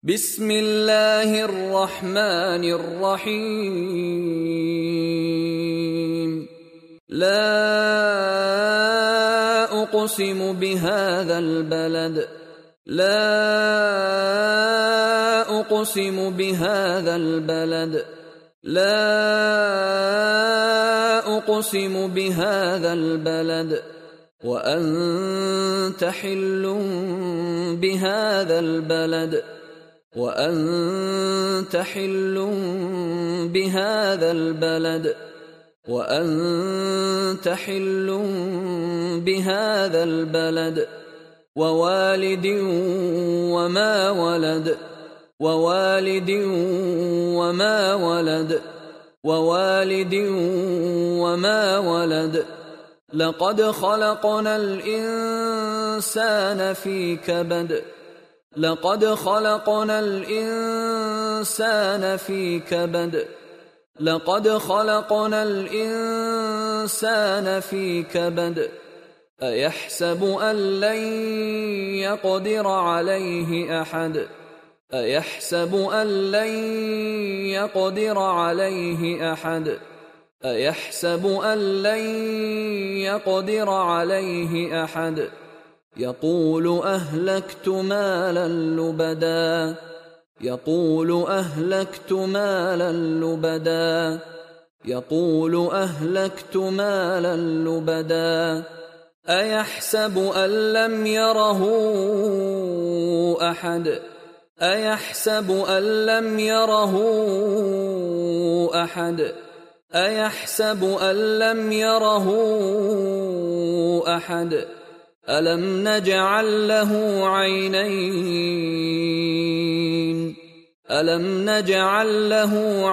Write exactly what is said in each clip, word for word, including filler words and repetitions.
بسم الله الرحمن الرحيم لا أقسم بهذا البلد لا أقسم بهذا البلد لا أقسم بهذا البلد وأنت حل بهذا البلد وأنت حل بهذا البلد وأنت حل بهذا البلد ووالد وما ولد ووالد وما ولد ووالد وما ولد لقد خلقنا الإنسان في كبد لقد خلقنا الإنسان في كبد لقد خلقنا الإنسان في كبد أيحسب أن لن يقدر عليه أحد أيحسب أن لن يقدر عليه أحد أيحسب أن لن يقدر عليه أحد يقول أهلكت مالا لبدا يقول أهلكت مالا لبدا يقول أهلكت مالا لبدا أيحسب أن لم يره أحد أيحسب أن لم يره أحد أيحسب أن لم يره أحد ألم نجعل له عينين ألم نجعل له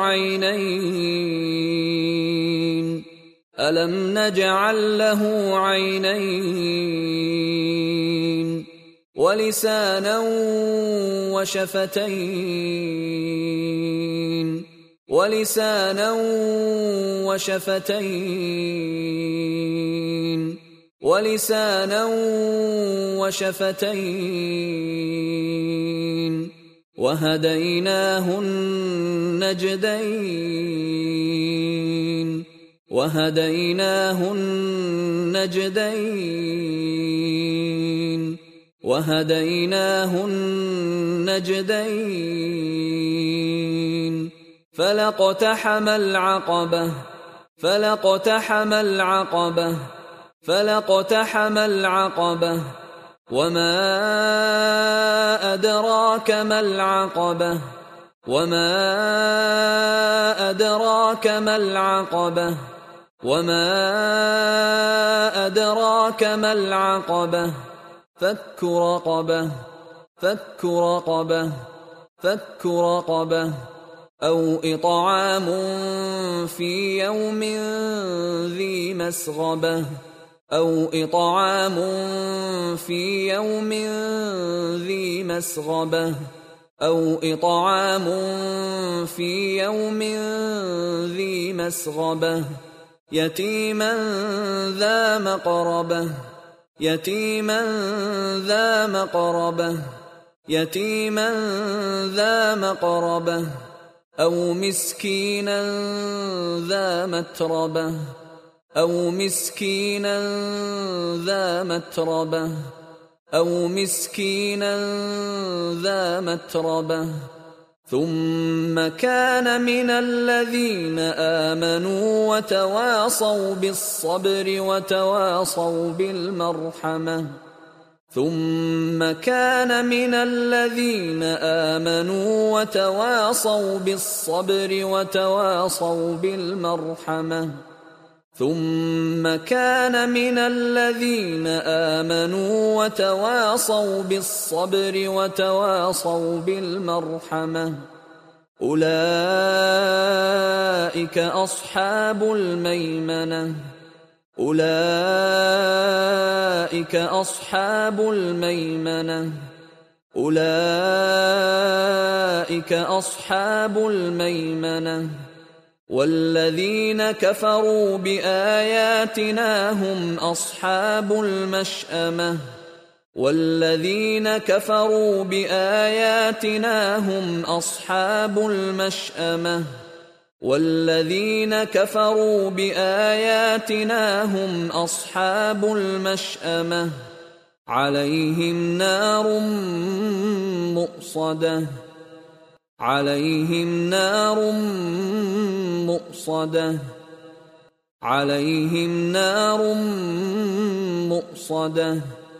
عينين ألم نجعل له عينين ولسانا وشفتين ولسانا وشفتين ولسانا وشفتين وهديناه النجدين وهديناه النجدين وهديناه النجدين فلاقتحم العقبة فلاقتحم العقبة فلاقتحم العقبة وما أدراك ما العقبة وما أدراك ما العقبة وما أدراك ما العقبة فك رقبة فك رقبة فك رقبة أو إطعام في يوم ذي مسغبة أو إطعام في يوم ذي مسغبة أو إطعام في يوم ذي مسغبة يتيما ذا مقربة يتيما ذا مقربة يتيما ذا مقربة أو مسكينا ذا متربة أو مسكينا ذا متربة أو مسكينا ذا متربة ثم كان من الذين آمنوا وتواصوا بالصبر وتواصوا بالمرحمة ثم كان من الذين آمنوا وتواصوا بالصبر وتواصوا بالمرحمة ثم كان من الذين آمنوا وتواصوا بالصبر وتواصوا بالمرحمة أولئك أصحاب الميمنة أولئك أصحاب الميمنة أولئك أصحاب الميمنة والذين كفروا بآياتنا هم أصحاب المشأمة والذين كفروا بآياتنا هم أصحاب المشأمة والذين كفروا بآياتنا هم أصحاب المشأمة عليهم نار مؤصدة عليهم نار مؤصدة عليهم نار مؤصدة